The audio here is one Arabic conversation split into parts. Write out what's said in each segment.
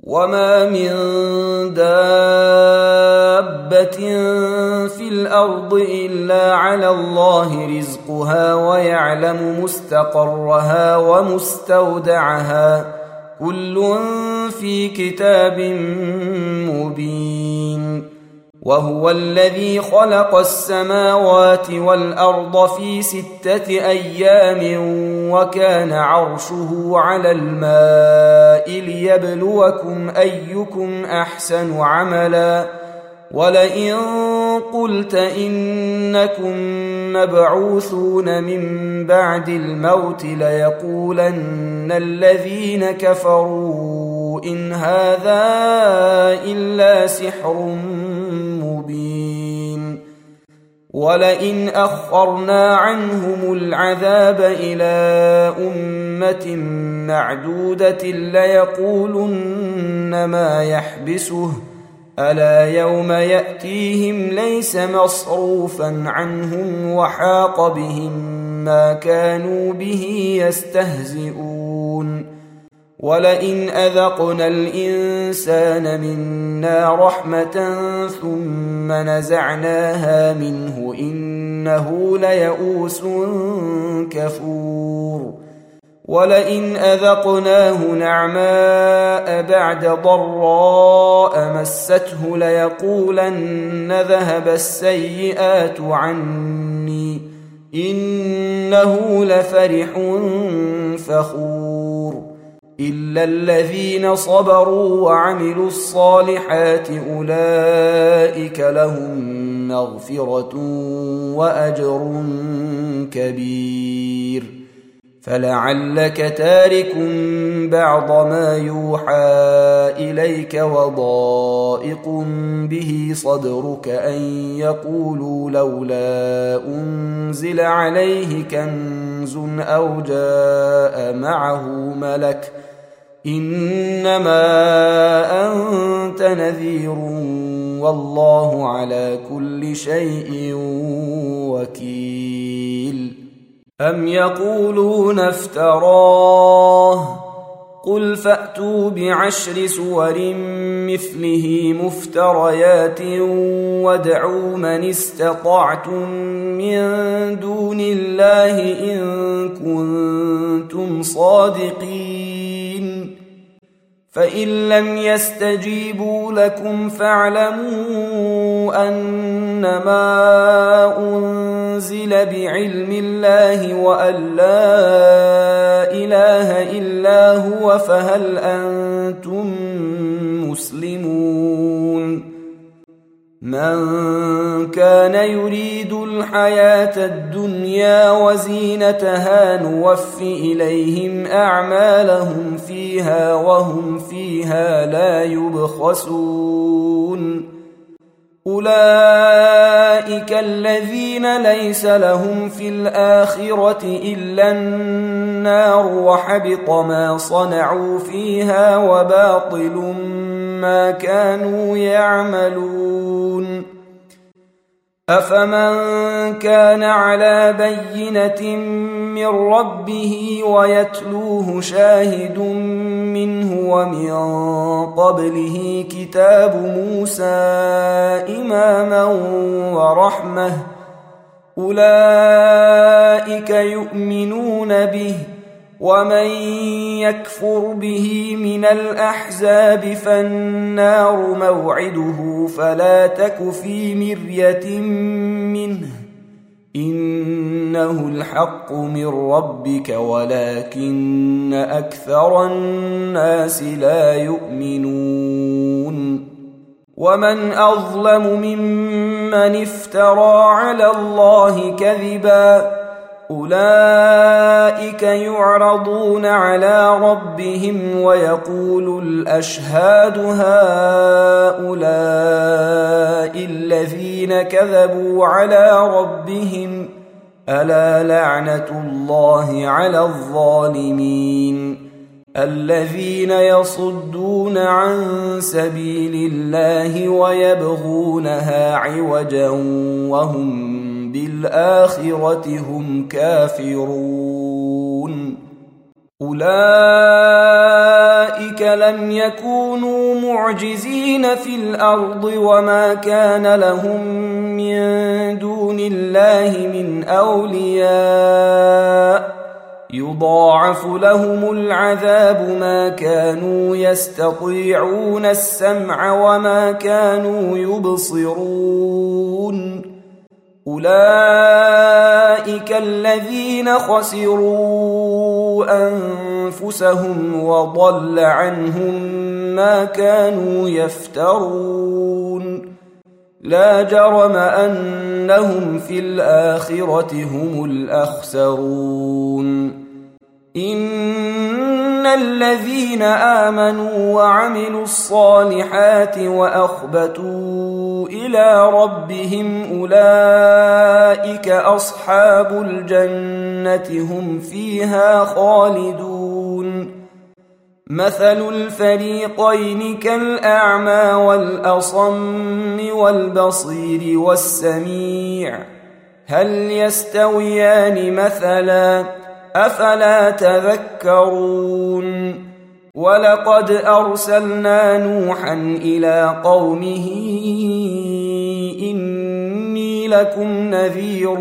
وما من دابة في الأرض إلا على الله رزقها ويعلم مستقرها ومستودعها كل في كتاب مبين. وهو الذي خلق السماوات والأرض في 6 أيام وكان عرشه على الماء ليبلوكم أيكم أحسن عملا. ولئن قلت إنكم مبعوثون من بعد الموت ليقولن الذين كفروا إن هذا إلا سحر مبين. ولئن أخرنا عنهم العذاب إلى أمة معدودة ليقولن ما يحبسه ألا يوم يأتيهم ليس مصروفا عنهم وحاق بهم ما كانوا به يستهزئون. ولئن أذقنا الإنسان منا رحمة ثم نزعناها منه إنه ليئوس كفور. ولئن أذقناه نعماء بعد ضراء مسته ليقولن ذهب السيئات عني إنه لفرح فخور. إلا الذين صبروا وعملوا الصالحات أولئك لهم مغفرة وأجر كبير. فلعلك تارك بعض ما يوحى إليك وضائق به صدرك أن يقولوا لولا أنزل عليه كنز أو جاء معه ملك إنما أنت نذير والله على كل شيء وكيل. أم يقولون افتراه قل فأتوا ب10 سور مثله مفتريات وادعوا من استطعتم من دون الله إن كنتم صادقين. فإن لم يستجيبوا لكم فاعلموا أنما أنزل بعلم الله وأن لا إله إلا هو فهل أنتم مسلمون. من كان يريد الحياة الدنيا وزينتها نوف إليهم أعمالهم فيها وهم فيها لا يبخسون. أولئك الذين ليس لهم في الآخرة إلا النار وحبط ما صنعوا فيها وباطل ما كانوا يعملون. أفمن كان على بينة من ربه ويتلوه شاهد منه ومن قبله كتاب موسى إماما ورحمة أولئك يؤمنون به. ومن يكفر به من الأحزاب فالنار موعده فلا تك في مرية منه إنه الحق من ربك ولكن أكثر الناس لا يؤمنون. ومن أظلم ممن افترى على الله كذبا أولئك يعرضون على ربهم ويقول الأشهاد هؤلاء الذين كذبوا على ربهم ألا لعنة الله على الظالمين الذين يصدون عن سبيل الله ويبغونها عوجا وهم بالآخرة هم كافرون. أولئك لم يكونوا معجزين في الأرض وما كان لهم من دون الله من أولياء يضاعف لهم العذاب ما كانوا يستطيعون السمع وما كانوا يبصرون أولئك الذين خسروا أنفسهم وضل عنهم ما كانوا يفترون لا جرم أنهم في الآخرة هم الأخسرون إن الذين آمنوا وعملوا الصالحات وأخبتوا إلى ربهم أولئك أصحاب الجنة هم فيها خالدون مثل الفريقين كالأعمى والأصم والبصير والسميع هل يستويان مثلا أفلا تذكرون ولقد أرسلنا نوحا إلى قومه إني لكم نذير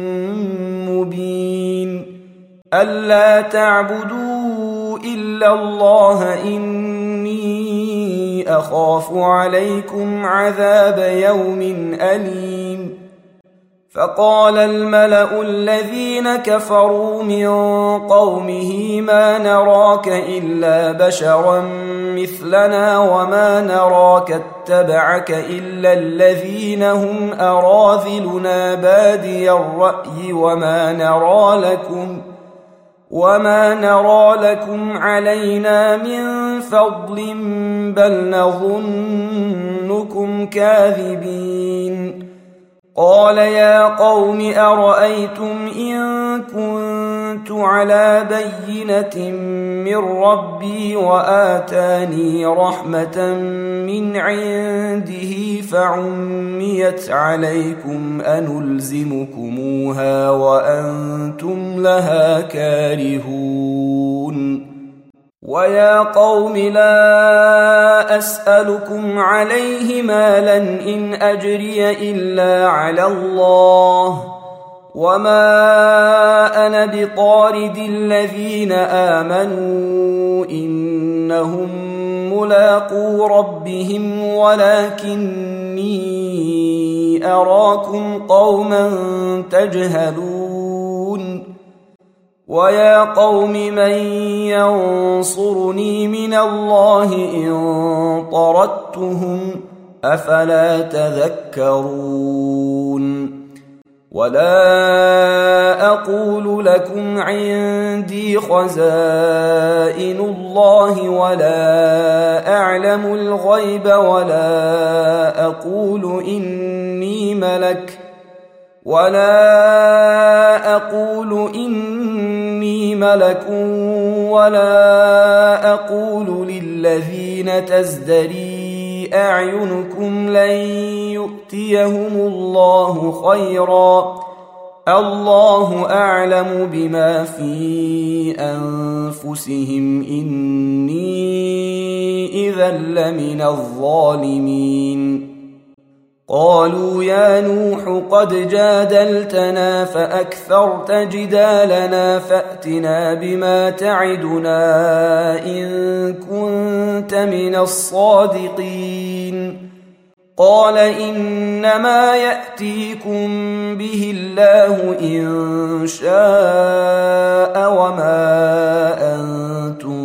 مبين ألا تعبدوا إلا الله إني أخاف عليكم عذاب يوم أليم فقال الملأ الذين كفروا من قومه ما نراك إلا بشرا مثلنا وما نراك اتبعك إلا الذين هم أراذلنا بادي الرأي وما نرى لكم علينا من فضل بل نظنكم كاذبين قال يا قوم أرأيتم إن كنت على بينة من ربي وآتاني رحمة من عنده فعميت عليكم أنلزمكموها وأنتم لها كارهون ويا قوم لا أسألكم عليه مالا إن أجري إلا على الله وما أنا بطارد الذين آمنوا إنهم ملاقو ربهم ولكني أراكم قوما تجهلون ويا قوم من ينصرني من الله إن طردتهم أفلا تذكرون ولا أقول لكم عندي خزائن الله ولا أعلم الغيب ولا أقول إني ملك ولا أقول للذين تزدري أعينكم لن يؤتيهم الله خيرا الله أعلم بما في أنفسهم إني إذا لمن الظالمين قالوا يا نوح قد جادلتنا فأكثرت جدالنا فأتنا بما تعدنا إن كنت من الصادقين قال إنما يأتيكم به الله إن شاء وما أنتم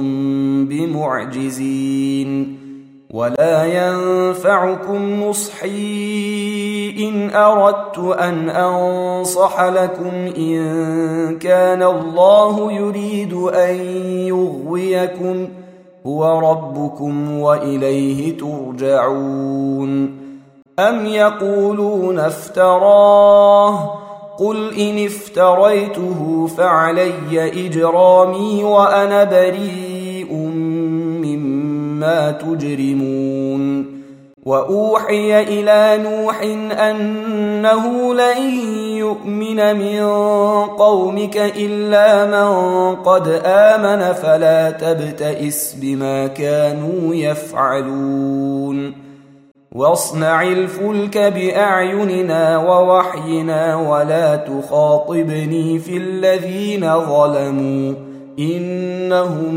بمعجزين ولا ينفعكم نصحي إن أردت أن أنصح لكم إن كان الله يريد أن يغويكم هو ربكم وإليه ترجعون أم يقولون افتراه قل إن افتريته فعلي إجرامي وأنا بريء مما تجرمون وأوحي إلى نوح أنه لن يؤمن من قومك إلا من قد آمن فلا تبتئس بما كانوا يفعلون واصنع الفلك بأعيننا ووحينا ولا تخاطبني في الذين ظلموا إنهم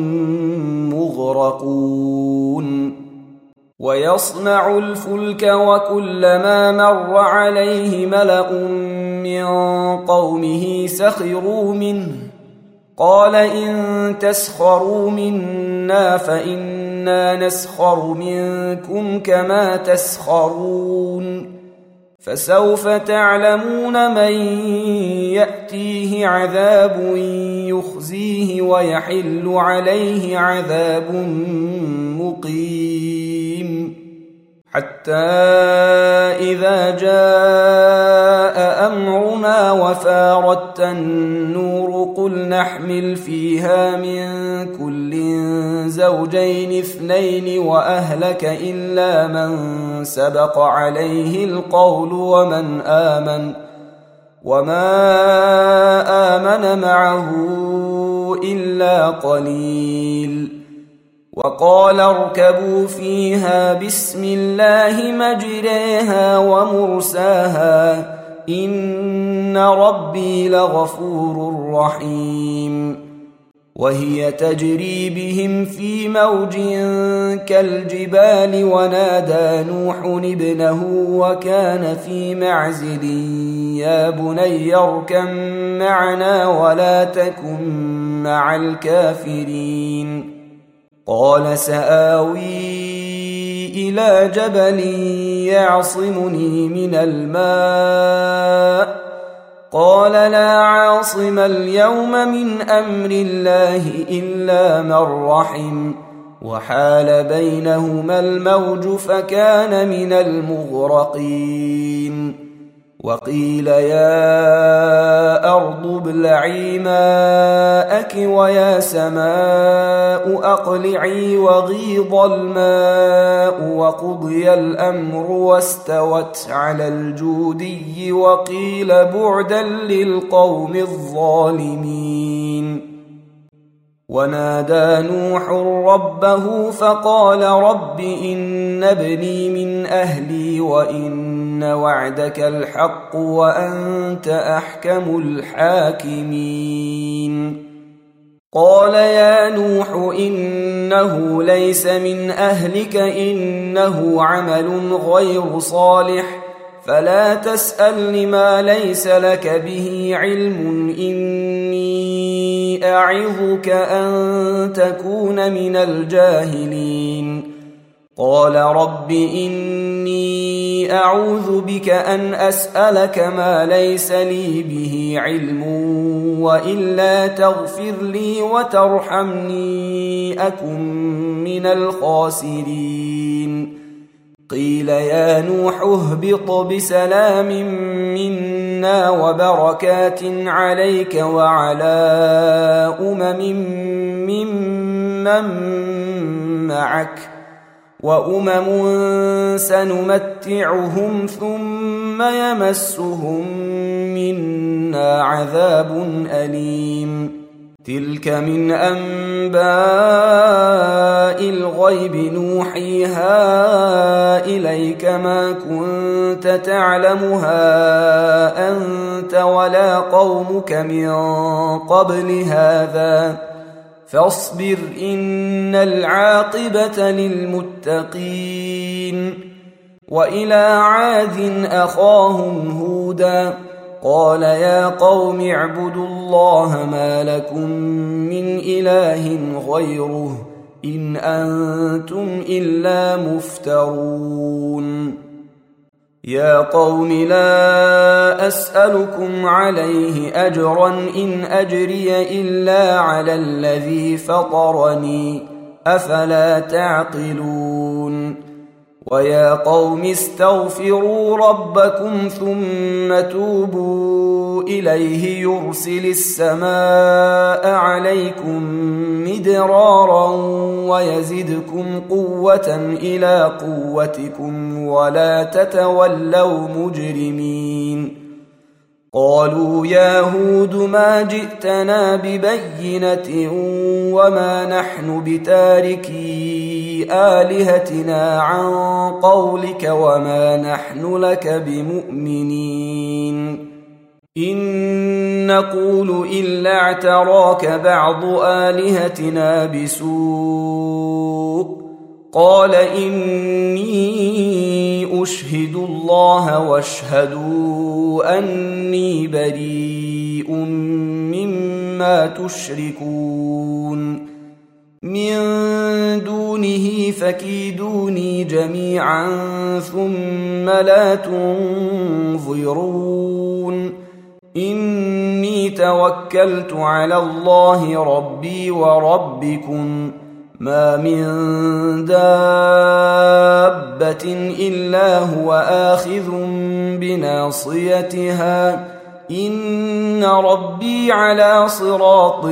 مغرقون ويصنع الفلك وكلما مر عليه ملأ من قومه سخروا منه قال إن تسخروا منا فإنا نسخر منكم كما تسخرون فسوف تعلمون من يأتيه عذاب يخزيه ويحل عليه عذاب مقيم حتى إذا جاء أمرنا وفارت النور قل نحمل فيها من كل زوجين اثنين وأهلك إلا من سبق عليه القول وما آمن معه إلا قليل وقال اركبوا فيها بسم الله مجريها ومرساها إن ربي لغفور رحيم وهي تجري بهم في موج كالجبال ونادى نوح ابنه وكان في معزل يا بني اركب معنا ولا تكن مع الكافرين قال سآوي إلى جبل يعصمني من الماء قال لا عاصم اليوم من أمر الله إلا من رحم وحال بينهما الموج فكان من المغرقين وقيل يا أرض ابلعي ماءك ويا سماء أقلعي وغيض الماء وقضي الأمر واستوت على الجودي وقيل بعدا للقوم الظالمين ونادى نوح ربه فقال رب إن ابني من أهلي وإن وعدك الحق وأنت أحكم الحاكمين قال يا نوح إنه ليس من أهلك إنه عمل غير صالح فلا تسألني ما ليس لك به علم إني أعظك أن تكون من الجاهلين قال رب إني أعوذ بك أن أسألك ما ليس لي به علم وإلا تغفر لي وترحمني أكن من الخاسرين قيل يا نوح اهبط بسلام منا وبركات عليك وعلى ممن معك وأمم سنمتعهم ثم يمسهم منا عذاب أليم تلك من أنباء الغيب نوحيها إليك ما كنت تعلمها أنت ولا قومك من قبل هذا فاصبر إن العاقبة للمتقين وإلى عاد أخاهم هودا قال يا قوم اعبدوا الله ما لكم من إله غيره إن أنتم إلا مفترون يا قوم لا أسألكم عليه أجرا إن أجري إلا على الذي فطرني أفلا تعقلون ويا قوم استغفروا ربكم ثم توبوا إليه يرسل السماء عليكم مدرارا ويزدكم قوة إلى قوتكم ولا تتولوا مجرمين. قالوا يا هود ما جئتنا ببينة وما نحن بتاركي آلهتنا عن قولك وما نحن لك بمؤمنين إن نقول إلا اعتراك بعض آلهتنا بسوء قال إني أشهد الله واشهدوا أني بريء مما تشركون من دونه فكيدوني جميعا ثم لا تنظرون إني توكلت على الله ربي وربكم ما من دابة إلا هو آخذ بناصيتها إن ربي على صراط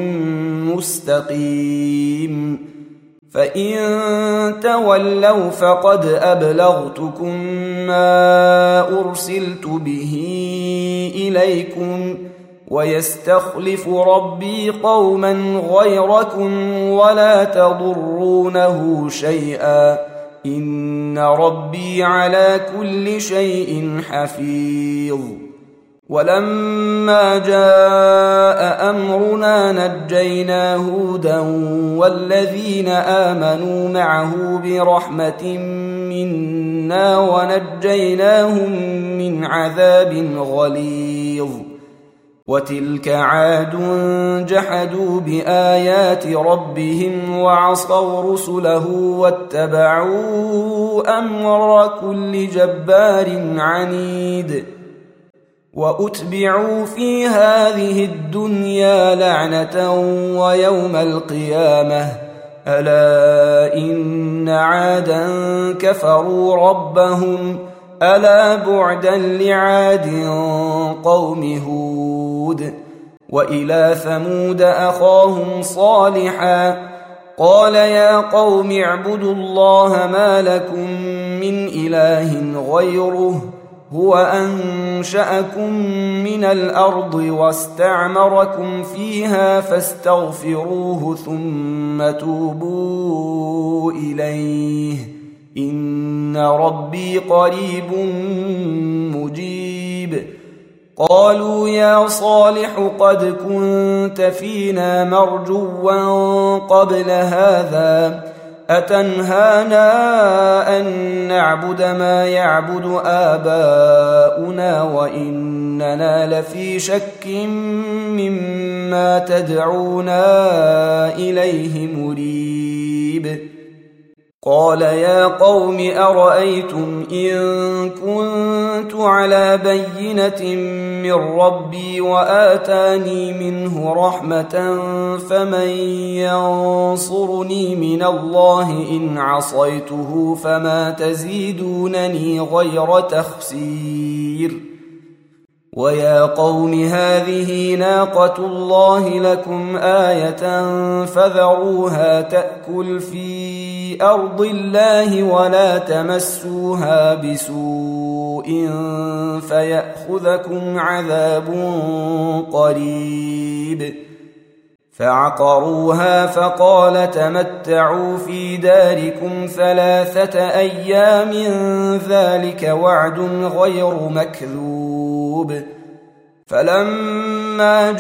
مستقيم. فإن تولوا فقد أبلغتكم ما أرسلت به إليكم ويستخلف ربي قوما غيركم ولا تضرونه شيئا إن ربي على كل شيء حفيظ. ولما جاء أمرنا نجينا هودا والذين آمنوا معه برحمة منا ونجيناهم من عذاب غليظ. وتلك عاد جحدوا بآيات ربهم وعصوا رسله واتبعوا أمر كل جبار عنيد. وأتبعوا في هذه الدنيا لعنة ويوم القيامة ألا إن عادا كفروا ربهم ألا بعدا لعاد قوم هود. وإلى ثمود أخاهم صالحا قال يا قوم اعبدوا الله ما لكم من إله غيره هو أنشأكم من الأرض واستعمركم فيها فاستغفروه ثم توبوا إليه إن ربي قريب مجيب. قالوا يا صالح قد كنت فينا مرجوا قبل هذا أتنهانا أن نعبد ما يعبد آباؤنا وإننا لفي شك مما تدعونا إليه مريب. قال يا قوم أرأيتم إن كنت على بينة من ربي وآتاني منه رحمة فمن ينصرني من الله إن عصيته فما تزيدونني غير تخسير. ويا قوم هذه ناقة الله لكم آية فذروها تأكل في أرض الله ولا تمسوها بسوء فيأخذكم عذاب قريب. فعقروها فقال تمتعوا في داركم 3 أيام ذلك وعد غير مكذوب. فلما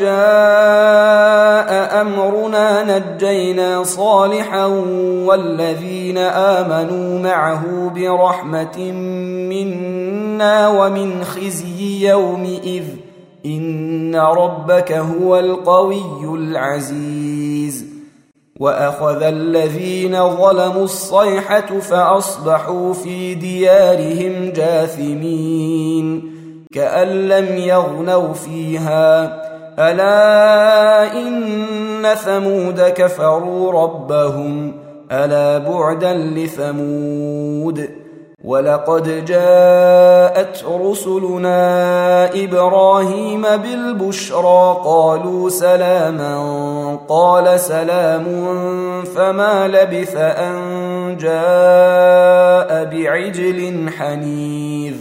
جاء أمرنا نجينا صالحا والذين آمنوا معه برحمة منا ومن خزي يومئذ إن ربك هو القوي العزيز. وأخذ الذين ظلموا الصيحة فأصبحوا في ديارهم جاثمين كأن لم يغنوا فيها ألا إن ثمود كفروا ربهم ألا بعدا لثمود. ولقد جاءت رسلنا إبراهيم بالبشرى قالوا سلاما قال سلام فما لبث أن جاء بعجل حنيذ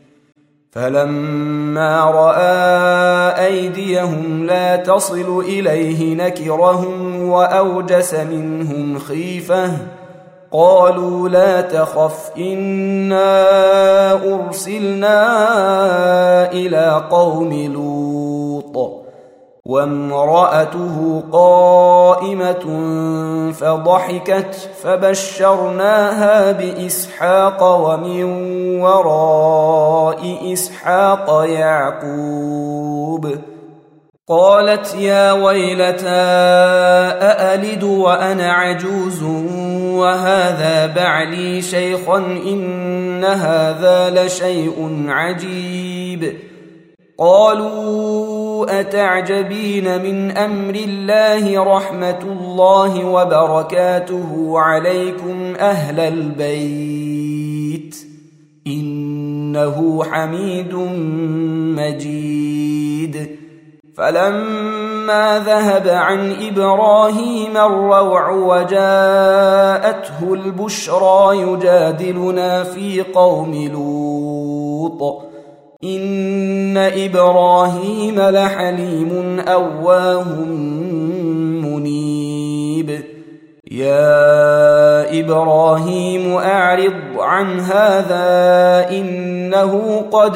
فلما رأى أيديهم لا تصل إليه نكرهم وأوجس منهم خيفة قالوا لا تخف إنا أرسلنا إلى قوم لوط وامرأته قائمة فضحكت فبشرناها بإسحاق ومن وراء إسحاق يعقوب قالت يا ويلتى أألد وأنا عجوز وهذا بعلي شيخا إن هذا لشيء عجيب قالوا أتعجبين من أمر الله رحمة الله وبركاته عليكم أهل البيت إنه حميد مجيد فلما ذهب عن إبراهيم الروع وجاءته البشرى يجادلنا في قوم لوط إن إبراهيم لحليم أواه منيب يا إبراهيم أعرض عن هذا إنه قد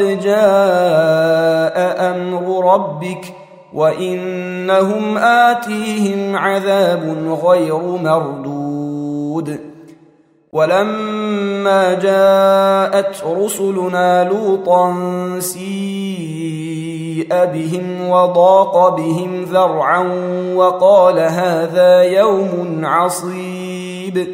جاء أمر ربك وإنهم آتيهم عذاب غير مردود ولما جاءت رسلنا لوطا سيء بهم وضاق بهم ذرعا وقال هذا يوم عصيب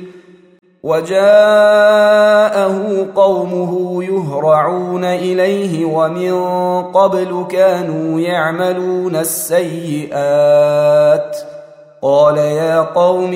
وجاءه قومه يهرعون إليه ومن قبل كانوا يعملون السيئات قال يا قوم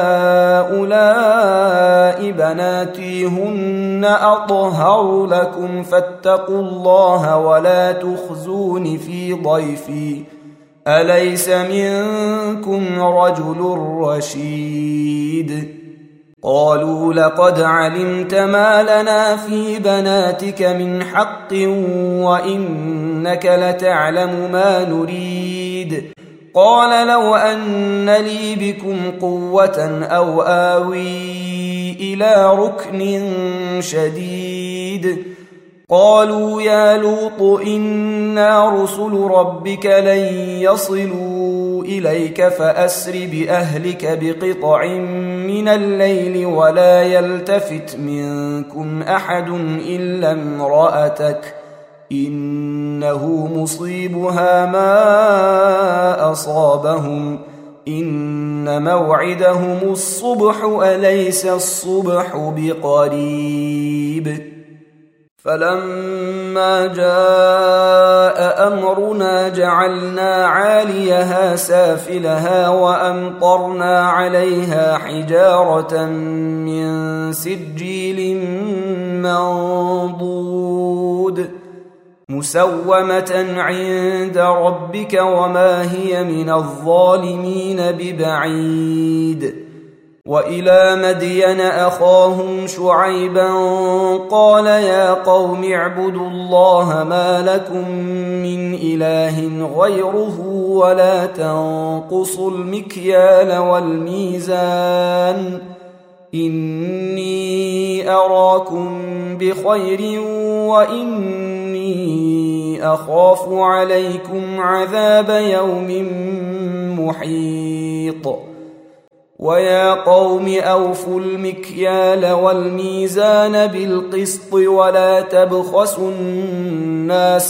هؤلاء بناتي هن أطهر لكم فاتقوا الله ولا تخزون في ضيفي أليس منكم رجل رشيد قالوا لقد علمت ما لنا في بناتك من حق وإنك لتعلم ما نريد قال لو أن لي بكم قوة أو آوي إلى ركن شديد قالوا يا لوط إنا رسل ربك لن يصلوا إليك فأسر بأهلك بقطع من الليل ولا يلتفت منكم أحد إلا امرأتك إنه مصيبها ما أصابهم إن موعدهم الصبح أليس الصبح بقريب فلما جاء أمرنا جعلنا عاليها سافلها وأمطرنا عليها حجارة من سجيل منضود مسومة عند ربك وما هي من الظالمين ببعيد وإلى مدين أخاهم شعيبا قال يا قوم اعبدوا الله ما لكم من إله غيره ولا تنقصوا المكيال والميزان إني أراكم بخير وإني أخاف عليكم عذاب يوم محيط ويا قوم أوفوا المكيال والميزان بالقسط ولا تبخسوا الناس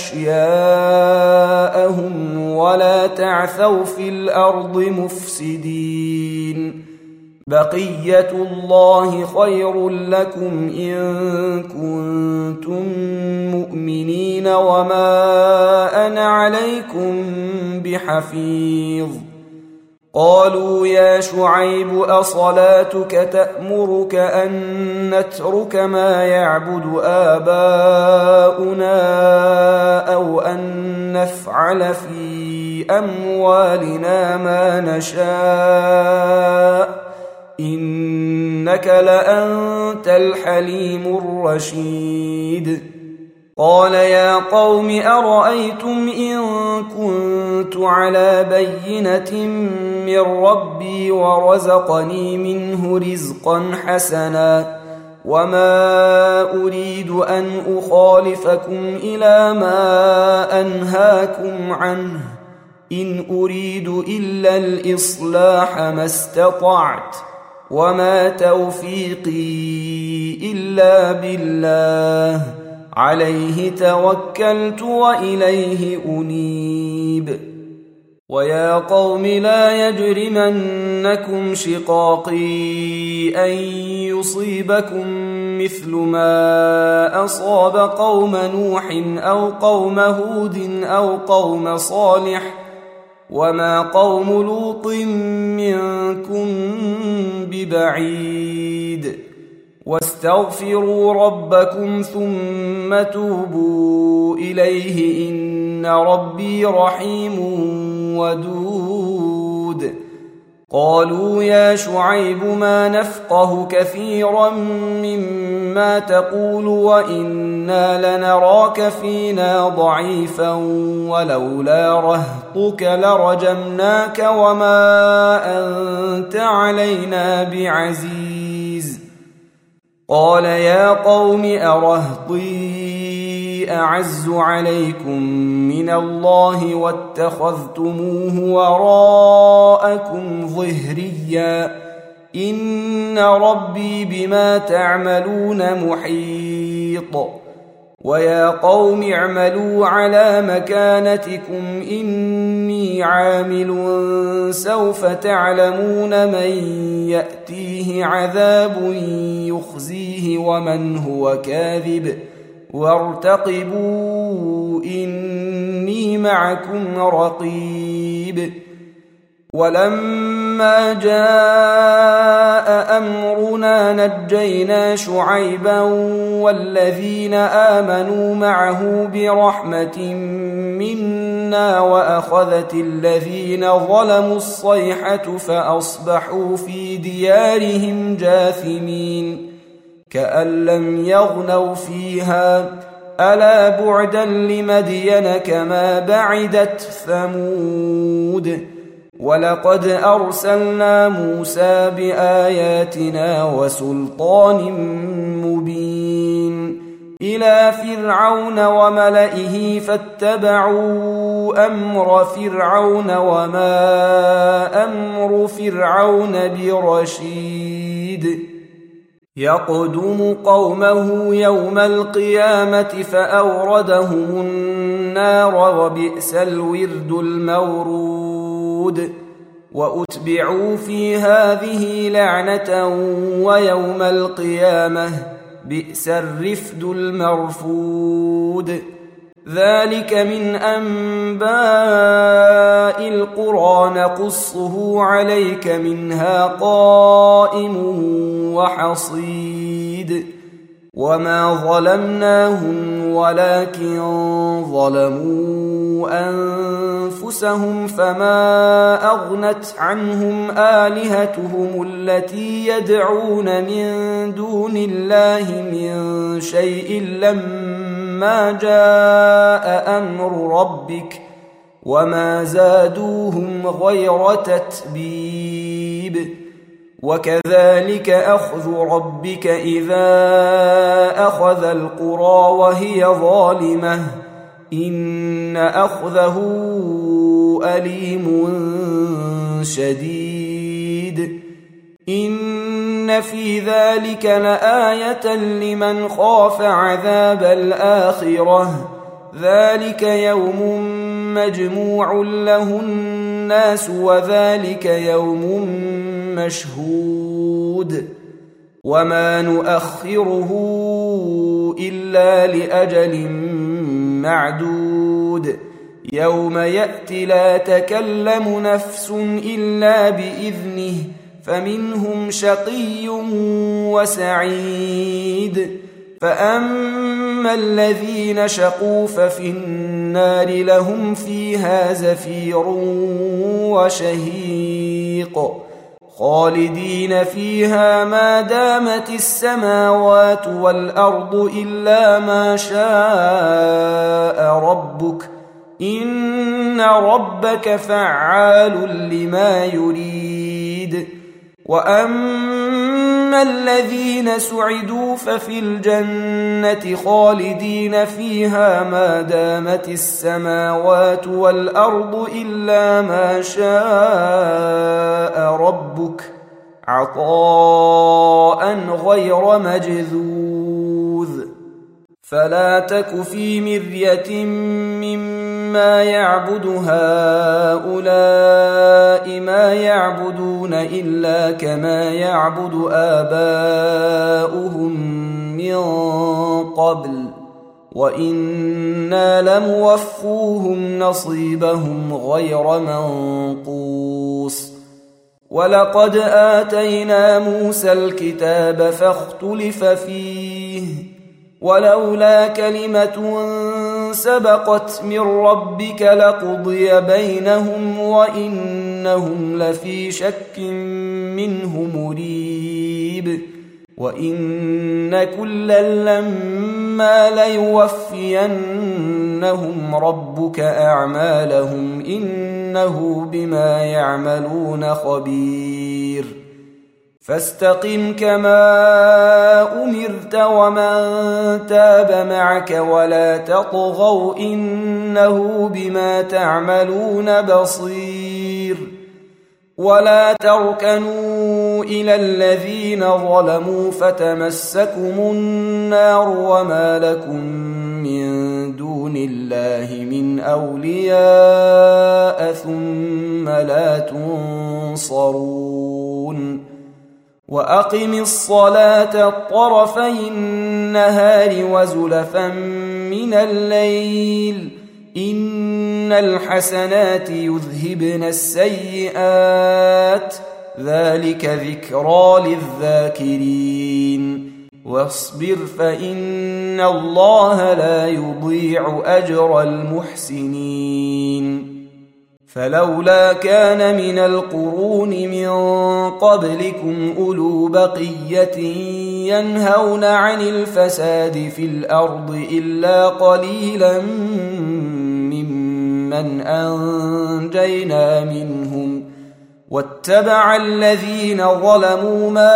أشياءهم ولا تعثوا في الأرض مفسدين بقية الله خير لكم إن كنتم مؤمنين وما أنا عليكم بحفيظ قالوا يا شعيب أصلاتك تأمرك أن نترك ما يعبد آباؤنا أو أن نفعل في أموالنا ما نشاء إنك لأنت الحليم الرشيد. قال يا قوم أرأيتم إن كنت على بينة من ربي ورزقني منه رزقا حسنا وما أريد أن أخالفكم إلى ما أنهاكم عنه إن أريد إلا الإصلاح ما استطعت وما توفيقي إلا بالله عليه توكلت وإليه أنيب. ويا قوم لا يجرمنكم شقاقي أن يصيبكم مثل ما أصاب قوم نوح أو قوم هود أو قوم صالح وما قوم لوط منكم ببعيد واستغفروا ربكم ثم توبوا إليه إن ربي رحيم ودود. قالوا يا شعيب ما نفقه كثيرا مما تقول وإنا لنراك فينا ضعيفا ولولا رهطك لرجمناك وما أنت علينا بعزيز. قال يا قوم أرهطي أعز عليكم من الله واتخذتموه وراءكم ظهريا إن ربي بما تعملون محيط. ويا قوم اعملوا على مكانتكم إني عامل سوف تعلمون من يأتيه عذاب يخزيه ومن هو كاذب وارتقبوا إني معكم رقيب. ولما جاء أمرنا نجينا شعيبا والذين آمنوا معه برحمة منا وأخذت الذين ظلموا الصيحة فأصبحوا في ديارهم جاثمين كأن لم يغنوا فيها ألا بعدا لمدين كما بعدت ثمود. ولقد أرسلنا موسى بآياتنا وسلطان مبين إلى فرعون وملئه فاتبعوا أمر فرعون وما أمر فرعون برشيد. يقدم قومه يوم القيامة فأوردهم النار وبئس الورد المورود. وأتبعوا في هذه لعنة ويوم القيامة بئس الرفد المرفود. ذلك من أنباء القرى نقصه عليك منها قائم وحصيد. وما ظلمناهم ولكن ظلموا أنفسهم فما أغنت عنهم آلهتهم التي يدعون من دون الله من شيء لما جاء أمر ربك وما زادوهم غير تتبيب. وكذلك أخذ ربك إذا أخذ القرى وهي ظالمة إن أخذه أليم شديد. إن في ذلك لآية لمن خاف عذاب الآخرة ذلك يوم مجموع له الناس وذلك يوم مشهود. وما نؤخره إلا لأجل معدود يوم يأتي لا تكلم نفس إلا بإذنه فمنهم شقي وسعيد فأما الذين شقوا ففي النار لهم فيها زفير وشهيق خالدين فيها ما دامت السماوات والأرض إلا ما شاء ربك إن ربك فعال لما يريد وأما الذين سعدوا ففي الجنة خالدين فيها ما دامت السماوات والأرض إلا ما شاء ربك عطاء غير مجذوذ فلا تك في مرية مما يعبد هؤلاء ما يعبدون إلا كما يعبد آباؤهم من قبل وإنا لموفوهم نصيبهم غير منقوص ولقد آتينا موسى الكتاب فاختلف فيه ولولا كلمة سبقت من ربك لقضي بينهم وإنهم لفي شك منه مريب وإن كلا لما ليوفينهم ربك أعمالهم إنه بما يعملون خبير فاستقم كما أمرت ومن تاب معك ولا تطغوا إنه بما تعملون بصير ولا تركنوا إلى الذين ظلموا فتمسكم النار وما لكم من دون الله من أولياء ثم لا تنصرون وأقم الصلاة طرفي النهار وزلفا من الليل إن الحسنات يذهبن السيئات ذلك ذكرى للذاكرين واصبر فإن الله لا يضيع أجر المحسنين فلولا كان من القرون من قبلكم أولو بقية ينهون عن الفساد في الأرض إلا قليلا ممن أنجينا منهم واتبع الذين ظلموا ما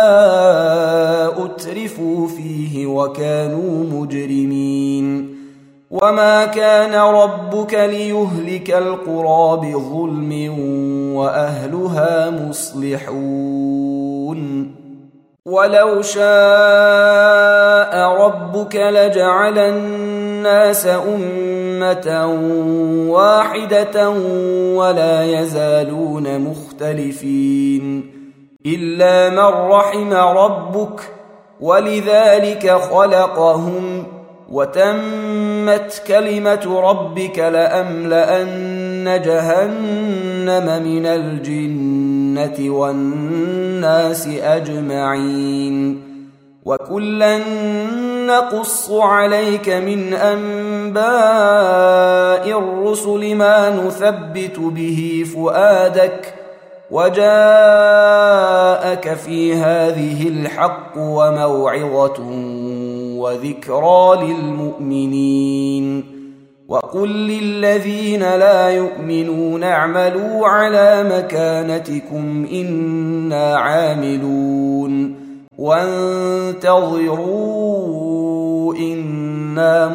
أترفوا فيه وكانوا مجرمين وما كان ربك ليهلك القرى بظلم وأهلها مصلحون ولو شاء ربك لجعل الناس أمة واحدة ولا يزالون مختلفين إلا من رحم ربك ولذلك خلقهم وتمت كلمة ربك لأملأن جهنم من الجنة والناس أجمعين وكلا نقص عليك من أنباء الرسل ما نثبت به فؤادك وجاءك في هذه الحق وموعظة وذكرى للمؤمنين وقل للذين لا يؤمنون اعملوا على مكانتكم إنا عاملون وانتظروا إنا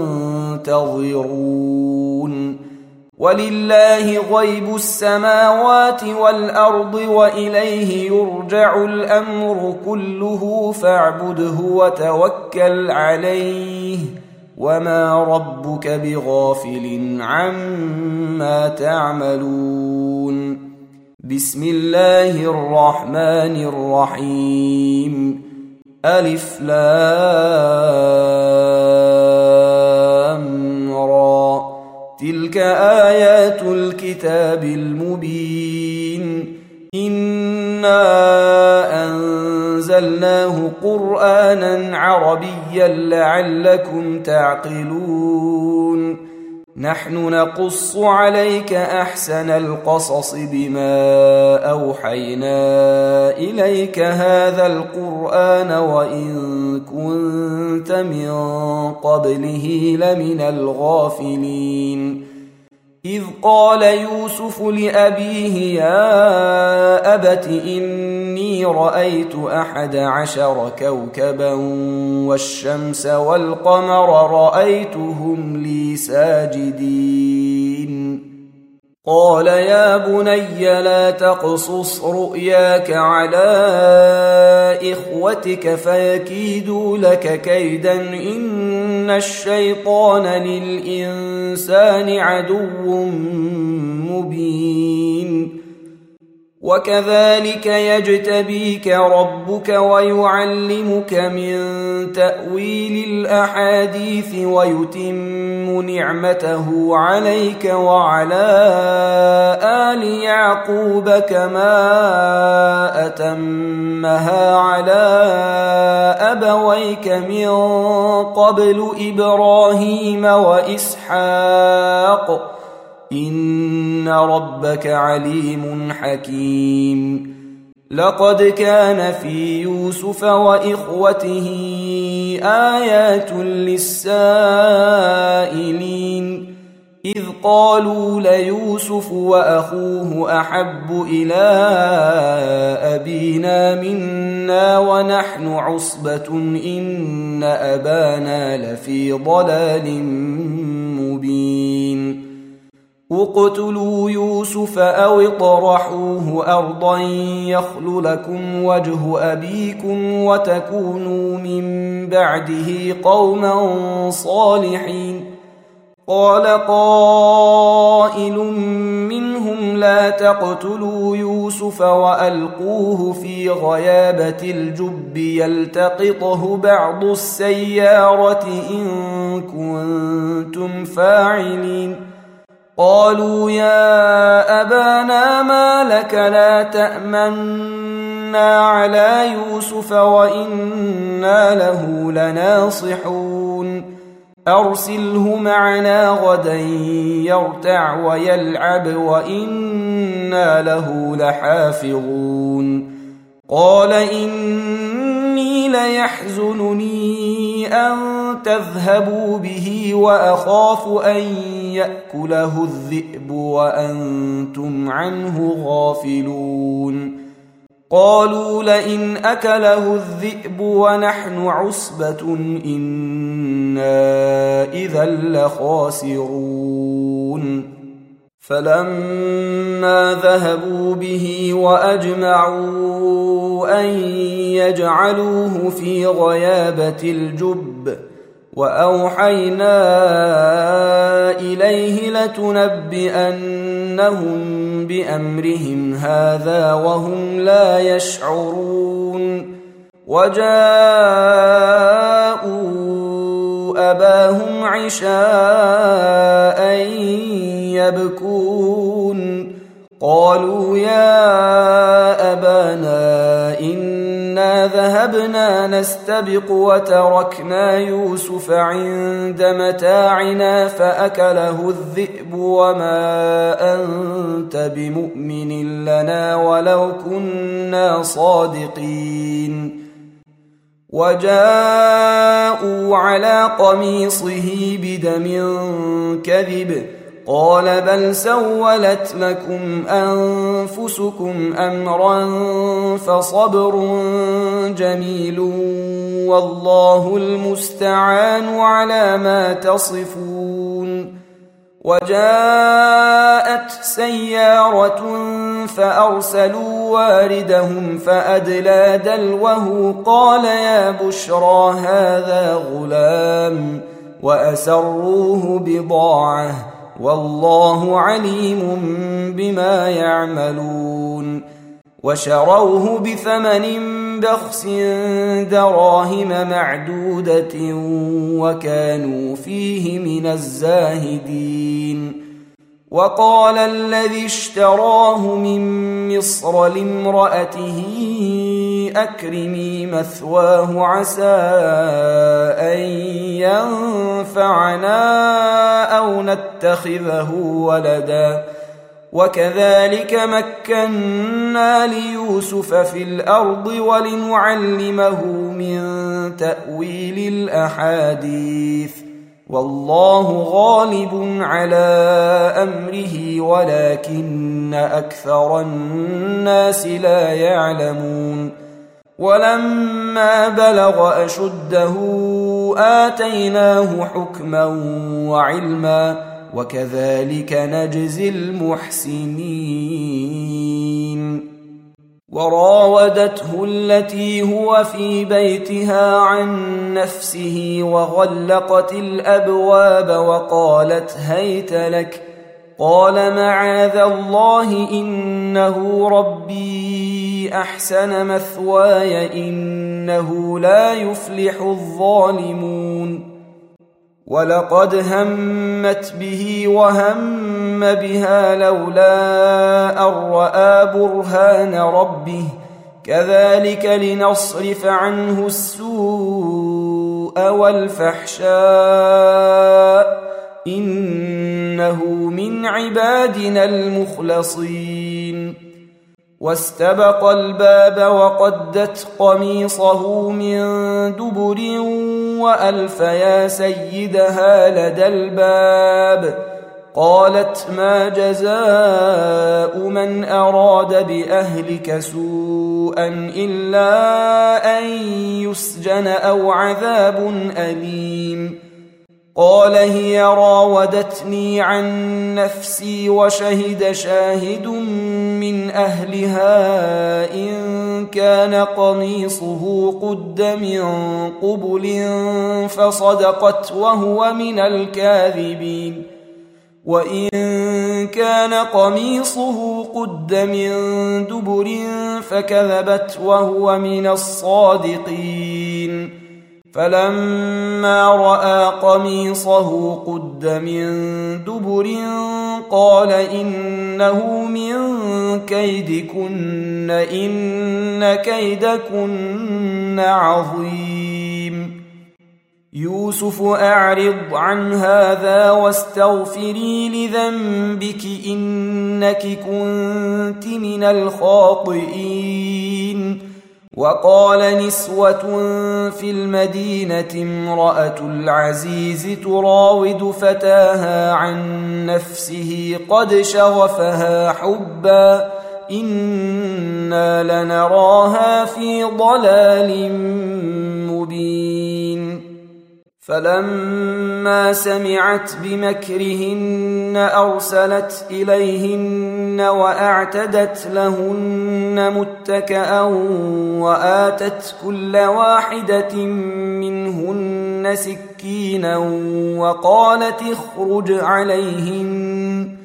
منتظرون ولله غيب السماوات والأرض وإليه يرجع الأمر كله فاعبده وتوكل عليه وما ربك بغافل عما تعملون بسم الله الرحمن الرحيم ألف لام را تلك تلك آيات الكتاب المبين إنا أنزلناه قرآنا عربيا لعلكم تعقلون نحن نقص عليك أحسن القصص بما أوحينا إليك هذا القرآن وإن كنت من قبله لمن الغافلين إذ قال يوسف لأبيه يا أبت إني رأيت 11 كوكبا والشمس والقمر رأيتهم لي ساجدين قال يا بني لا تقصص رؤياك على إخوتك فيكيدوا لك كيدا إن الشيطان للإنسان عدو مبين وكذلك يجتبيك ربك ويعلمك من تأويل الأحاديث ويتم نعمته عليك وعلى آل يعقوب كما أتمها على أبويك من قبل إبراهيم وإسحاق إن ربك عليم حكيم لقد كان في يوسف وإخوته آيات للسائلين إذ قالوا ليوسف وأخوه أحب إلى أبينا منا ونحن عصبة إن أبانا لفي ضلال مبين اقتلوا يوسف أو اطرحوه أرضا يخل لكم وجه أبيكم وتكونوا من بعده قوما صالحين قال قائل منهم لا تقتلوا يوسف وألقوه في غيابة الجب يلتقطه بعض السيارة إن كنتم فاعلين قالوا يا أبانا ما لك لا تأمنا على يوسف وإنا له لناصحون أرسله معنا غدا يرتع ويلعب وإنا له لحافظون قال إني ليحزنني أن تذهبوا به وأخاف أن يأكله الذئب وأنتم عنه غافلون قالوا لئن أكله الذئب ونحن عصبة إنا إذا لخاسرون فلما ذهبوا به وأجمعوا أن يجعلوه في غيابة الجب وأوحينا إليه لتنبئنهم بأمرهم هذا وهم لا يشعرون وجاءوا أباهم عشاء يبكون قالوا يا أبانا إنا ذهبنا نستبق وتركنا يوسف عند متاعنا فأكله الذئب وما أنت بمؤمن لنا ولو كنا صادقين وجاءوا على قميصه بدم كذب قال بل سولت لكم أنفسكم أمرا فصبر جميل والله المستعان على ما تصفون وجاءت سيارة فأرسلوا واردهم فأدلى دلوه قال يا بشرى هذا غلام وأسروه بضاعة والله عليم بما يعملون وشروه بثمن بخس دراهم معدودة وكانوا فيه من الزاهدين وقال الذي اشتراه من مصر لامرأته أكرمي مثواه عسى أن ينفعنا أو نتخذه ولدا وكذلك مكنا ليوسف في الأرض ولنعلمه من تأويل الأحاديث والله غالب على أمره ولكن أكثر الناس لا يعلمون ولما بلغ أشده آتيناه حكما وعلما وكذلك نجزي المحسنين وراودته التي هو في بيتها عن نفسه وغلقت الأبواب وقالت هيت لك قال معاذ الله إنه ربي أحسن مثواي إنه لا يفلح الظالمون ولقد همت به وهم بها لولا أن رأى برهان ربه كذلك لنصرف عنه السوء والفحشاء إنه من عبادنا المخلصين واستبق الباب وقدت قميصه من دبر وألف يا سيدها لدى الباب قالت ما جزاء من أراد بأهلك سوءا إلا أن يسجن أو عذاب أليم قال هي راودتني عن نفسي وشهد شاهد من أهلها إن كان قميصه قد من قبل فصدقت وهو من الكاذبين وإن كان قميصه قد من دبر فكذبت وهو من الصادقين فلما رأى قميصه قد من دبر قال إنه من كيدكن إن كيدكن عظيم يوسف أعرض عن هذا واستغفري لذنبك إنك كنت من الخاطئين وقال نسوة في المدينة امرأة العزيز تراود فتاها عن نفسه قد شغفها حبا إنا لنراها في ضلال مبين فلما سمعت بمكرهن أرسلت إليهن وأعتدت لهن متكأ وآتت كل واحدة منهن سكينا وقالت اخرج عليهن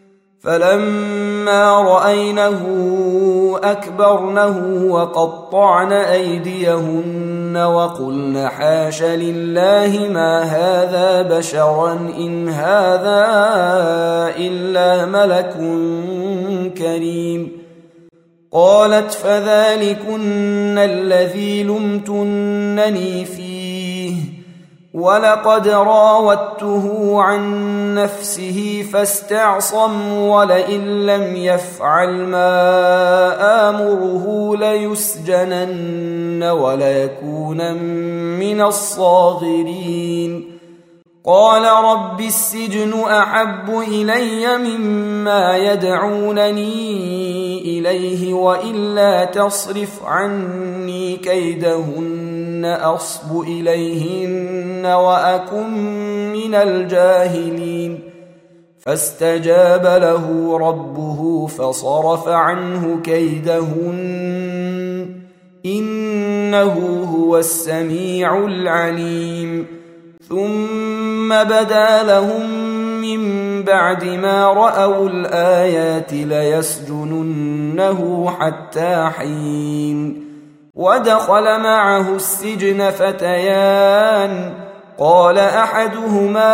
فلما رأينه أكبرنه وقطعن أيديهن وقلن حاش لله ما هذا بشرا إن هذا إلا ملك كريم قالت فذلكن الذي لمتنني فيه ولقد راودته عن نفسه فاستعصم ولئن لم يفعل ما آمره ليسجنن وليكون من الصاغرين قال رب السجن أحب إلي مما يدعونني إليه وإلا تصرف عني كيدهن أصب إليهن وأكن من الجاهلين فاستجاب له ربه فصرف عنه كيدهن إنه هو السميع العليم ثم بدا لهم من بعد ما رأوا الآيات ليسجننه حتى حين ودخل معه السجن فتيان قال أحدهما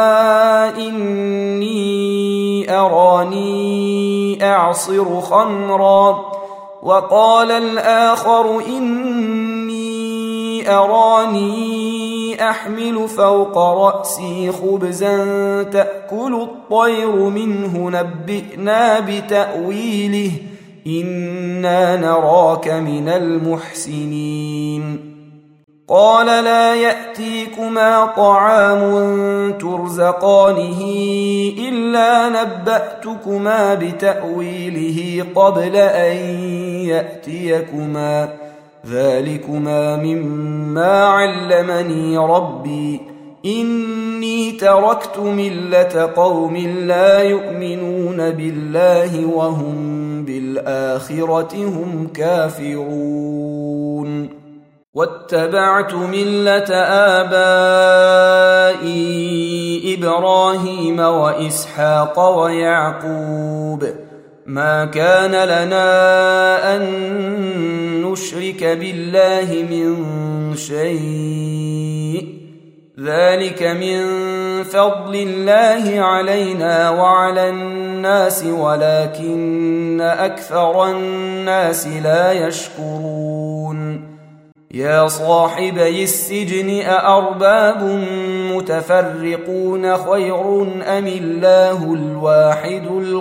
إني أراني أعصر خمرا وقال الآخر إني أراني أحمل فوق رأسي خبزا تأكل الطير منه نبئنا بتأويله إنا نراك من المحسنين قال لا يأتيكما طعام ترزقانه إلا نبأتكما بتأويله قبل أن يأتيكما ذلكما مما علمني ربي إني تركت ملة قوم لا يؤمنون بالله وهم بالآخرة هم كافرون واتبعت ملة آبائي إبراهيم وإسحاق ويعقوب ما كان لنا أن نشرك بالله من شيء ذلك من فضل الله علينا وعلى الناس ولكن أكثر الناس لا يشكرون يا صاحبي السجن أأرباب متفرقون خير أم الله الواحد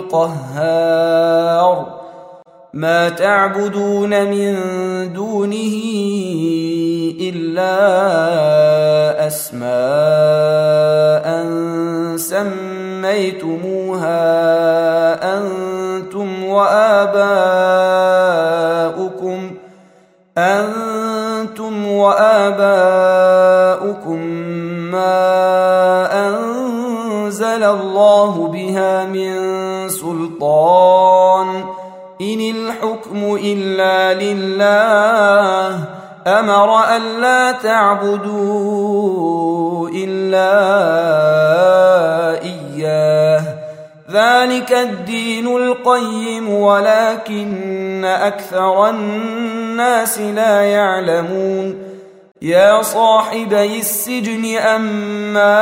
القهار ما تعبدون من دونه إلا أسماء سميتموها أنتم وآباؤكم ما أنزل الله بها من سلطان إن الحكم إلا لله أمر ألا تعبدوا إلا إياه ذلك الدين القيم ولكن أكثر الناس لا يعلمون يا صاحبي السجن أما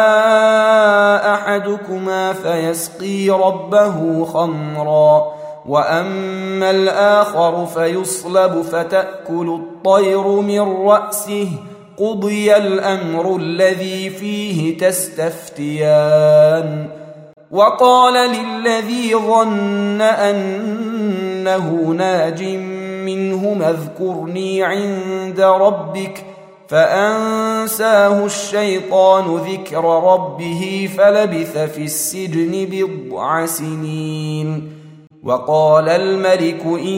أحدكما فيسقي ربه خمرا وأما الآخر فيصلب فتأكل الطير من رأسه قضي الأمر الذي فيه تستفتيان وقال للذي ظن أنه ناج منهما اذكرني عند ربك فأنساه الشيطان ذكر ربه فلبث في السجن بضع سنين وقال الملك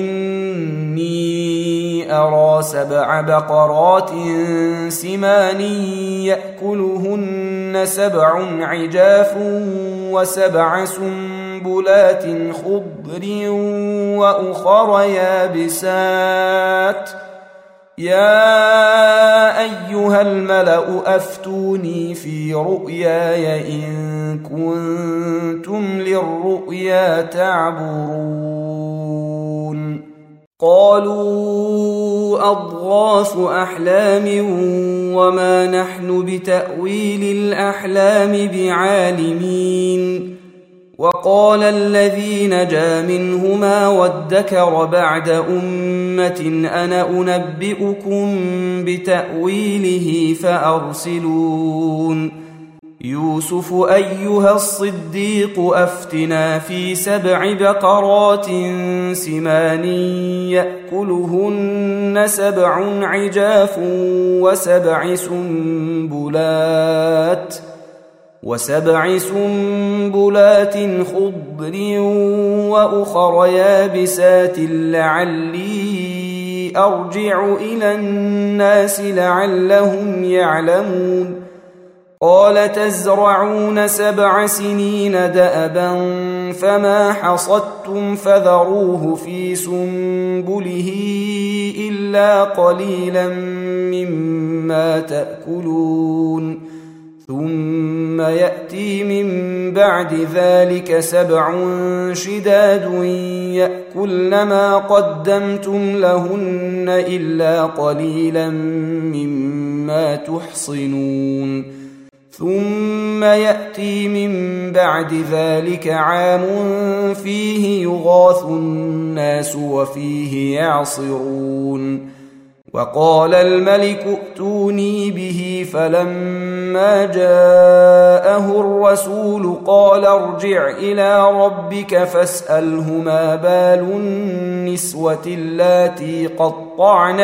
إني أرى 7 بقرات سمان يأكلهن 7 عجاف و7 سنبلات خضر وأخر يابسات يا أيها الملأ أفتوني في رؤياي إن كنتم للرؤيا تعبرون قالوا أضغاث أحلام وما نحن بتأويل الأحلام بعالمين وقال الذي نجا منهما وادكر بعد أمة أنا أنبئكم بتأويله فأرسلون يوسف أيها الصديق أفتنا في 7 بقرات سمان يأكلهن 7 عجاف و7 سنبلات خضر وأخر يابسات لعلي أرجع إلى الناس لعلهم يعلمون قال تزرعون 7 سنين دأبا فما حصدتم فذروه في سنبله إلا قليلا مما تأكلون ثم يأتي من بعد ذلك 7 شداد يأكلن ما قدمتم لهن إلا قليلا مما تحصنون ثم يأتي من بعد ذلك عام فيه يغاث الناس وفيه يعصرون. وقال الملك ائتوني به فلما جاءه الرسول قال ارجع إلى ربك فاسأله ما بال النسوة اللاتي قطعن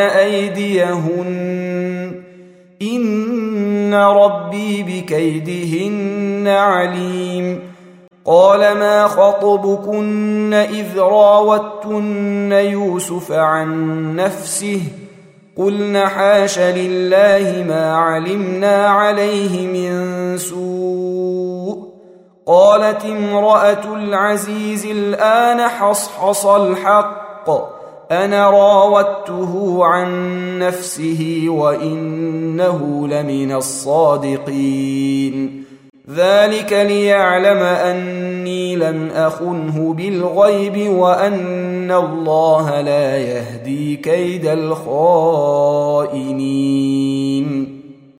أيديهن إن ربي بكيدهن عليم. قال ما خطبكن إذ راوتن يوسف عن نفسه قلن حاش لله ما علمنا عليه من سوء. قالت امرأة العزيز الآن حصحص الحق أنا راودته عن نفسه وإنه لمن الصادقين. ذلك ليعلم أني لم أخنه بالغيب وأن الله لا يهدي كيد الخائنين.